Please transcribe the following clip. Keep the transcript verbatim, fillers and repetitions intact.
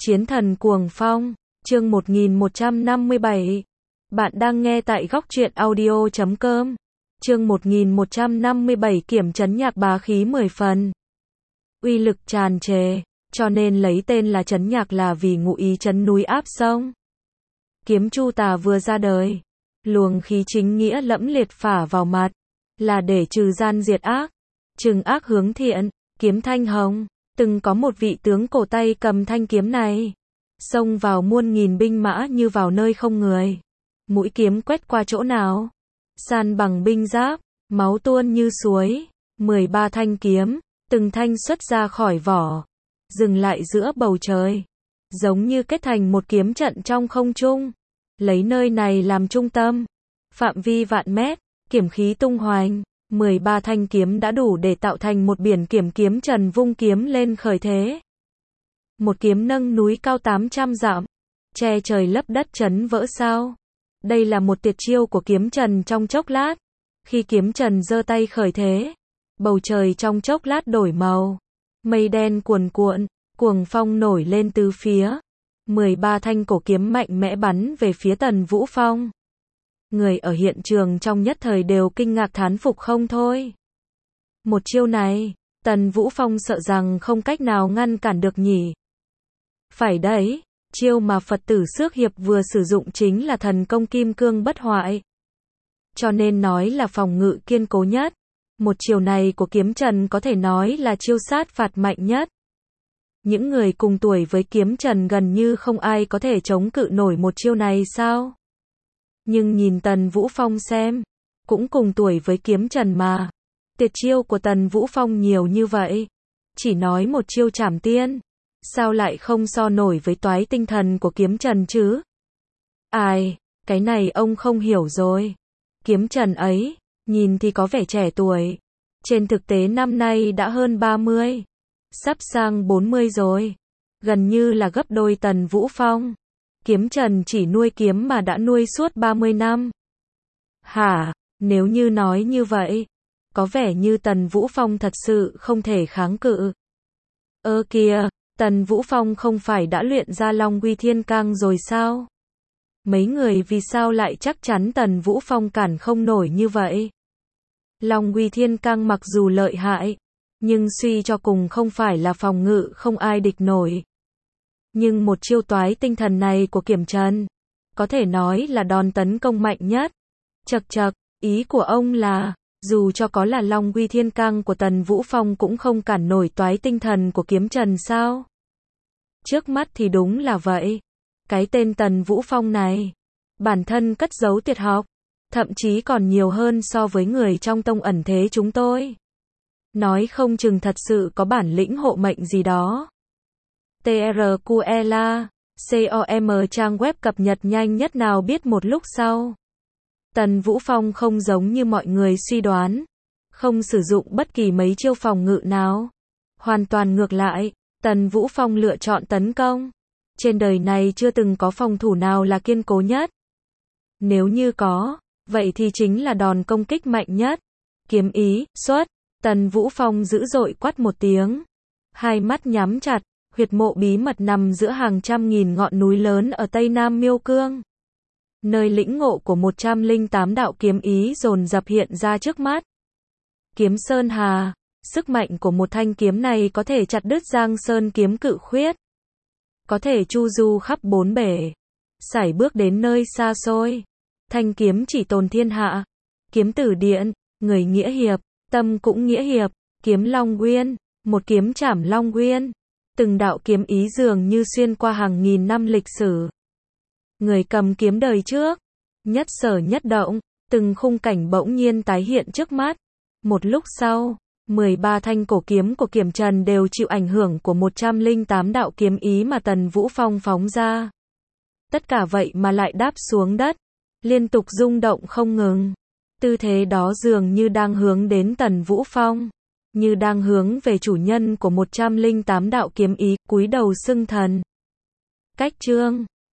Chiến thần cuồng phong, chương một nghìn một trăm năm mươi bảy. Bạn đang nghe tại góc truyện audio chấm com. Chương một nghìn một trăm năm mươi bảy Kiểm trấn nhạc bá khí mười phần. Uy lực tràn trề, cho nên lấy tên là trấn nhạc là vì ngụ ý trấn núi áp sông. Kiếm chu tà vừa ra đời, luồng khí chính nghĩa lẫm liệt phả vào mặt, là để trừ gian diệt ác, trừng ác hướng thiện, kiếm thanh hồng. Từng có một vị tướng cổ tay cầm thanh kiếm này, xông vào muôn nghìn binh mã như vào nơi không người. Mũi kiếm quét qua chỗ nào, san bằng binh giáp, máu tuôn như suối. mười ba thanh kiếm, từng thanh xuất ra khỏi vỏ, dừng lại giữa bầu trời, giống như kết thành một kiếm trận trong không trung. Lấy nơi này làm trung tâm, phạm vi vạn mét, kiếm khí tung hoành. mười ba thanh kiếm đã đủ để tạo thành một biển kiểm kiếm trần vung kiếm lên khởi thế. Một kiếm nâng núi cao tám trăm dặm, che trời lấp đất chấn vỡ sao. Đây là một tuyệt chiêu của kiếm trần trong chốc lát. Khi kiếm trần giơ tay khởi thế, bầu trời trong chốc lát đổi màu. Mây đen cuồn cuộn, cuồng phong nổi lên từ phía. mười ba thanh cổ kiếm mạnh mẽ bắn về phía Tần Vũ Phong. Người ở hiện trường trong nhất thời đều kinh ngạc thán phục không thôi. Một chiêu này, Tần Vũ Phong sợ rằng không cách nào ngăn cản được nhỉ. Phải đấy, chiêu mà Phật tử Xước Hiệp vừa sử dụng chính là thần công kim cương bất hoại. Cho nên nói là phòng ngự kiên cố nhất. Một chiêu này của kiếm trần có thể nói là chiêu sát phạt mạnh nhất. Những người cùng tuổi với kiếm trần gần như không ai có thể chống cự nổi một chiêu này sao? Nhưng nhìn Tần Vũ Phong xem, cũng cùng tuổi với kiếm trần mà. Tuyệt chiêu của Tần Vũ Phong nhiều như vậy. Chỉ nói một chiêu trảm tiên, sao lại không so nổi với toái tinh thần của kiếm trần chứ? Ai, cái này ông không hiểu rồi. Kiếm trần ấy, nhìn thì có vẻ trẻ tuổi. Trên thực tế năm nay đã hơn ba mươi. Sắp sang bốn mươi rồi. Gần như là gấp đôi Tần Vũ Phong. Kiếm trần chỉ nuôi kiếm mà đã nuôi suốt ba mươi năm. Hả, nếu như nói như vậy, có vẻ như Tần Vũ Phong thật sự không thể kháng cự. Ơ kìa, Tần Vũ Phong không phải đã luyện ra Long Uy Thiên Cang rồi sao? Mấy người vì sao lại chắc chắn Tần Vũ Phong cản không nổi như vậy? Long Uy Thiên Cang mặc dù lợi hại, nhưng suy cho cùng không phải là phòng ngự không ai địch nổi. Nhưng một chiêu toái tinh thần này của Kiểm Trần, có thể nói là đòn tấn công mạnh nhất. Chậc chậc, ý của ông là, dù cho có là Long Uy Thiên Cang của Tần Vũ Phong cũng không cản nổi toái tinh thần của Kiếm Trần sao? Trước mắt thì đúng là vậy. Cái tên Tần Vũ Phong này, bản thân cất giấu tuyệt học, thậm chí còn nhiều hơn so với người trong tông ẩn thế chúng tôi. Nói không chừng thật sự có bản lĩnh hộ mệnh gì đó. tê rờ quy lờ, com trang web cập nhật nhanh nhất nào biết một lúc sau. Tần Vũ Phong không giống như mọi người suy đoán, không sử dụng bất kỳ mấy chiêu phòng ngự nào. Hoàn toàn ngược lại, Tần Vũ Phong lựa chọn tấn công. Trên đời này chưa từng có phòng thủ nào là kiên cố nhất. Nếu như có, vậy thì chính là đòn công kích mạnh nhất. Kiếm ý, xuất, Tần Vũ Phong dữ dội quát một tiếng. Hai mắt nhắm chặt. Huyệt mộ bí mật nằm giữa hàng trăm nghìn ngọn núi lớn ở Tây Nam Miêu Cương. Nơi lĩnh ngộ của một trăm lẻ tám đạo kiếm ý dồn dập hiện ra trước mắt. Kiếm Sơn Hà, sức mạnh của một thanh kiếm này có thể chặt đứt Giang Sơn kiếm cự khuyết. Có thể chu du khắp bốn bể, sải bước đến nơi xa xôi. Thanh kiếm chỉ tồn thiên hạ. Kiếm Tử Điện, người nghĩa hiệp, tâm cũng nghĩa hiệp. Kiếm Long Uyên, một kiếm trảm Long Uyên. Từng đạo kiếm ý dường như xuyên qua hàng nghìn năm lịch sử. Người cầm kiếm đời trước, nhất sở nhất động, từng khung cảnh bỗng nhiên tái hiện trước mắt. Một lúc sau, mười ba thanh cổ kiếm của Kiểm Trần đều chịu ảnh hưởng của một trăm lẻ tám đạo kiếm ý mà Tần Vũ Phong phóng ra. Tất cả vậy mà lại đáp xuống đất, liên tục rung động không ngừng. Tư thế đó dường như đang hướng đến Tần Vũ Phong, như đang hướng về chủ nhân của một trăm lẻ tám đạo kiếm ý, cúi đầu xưng thần. Cách chương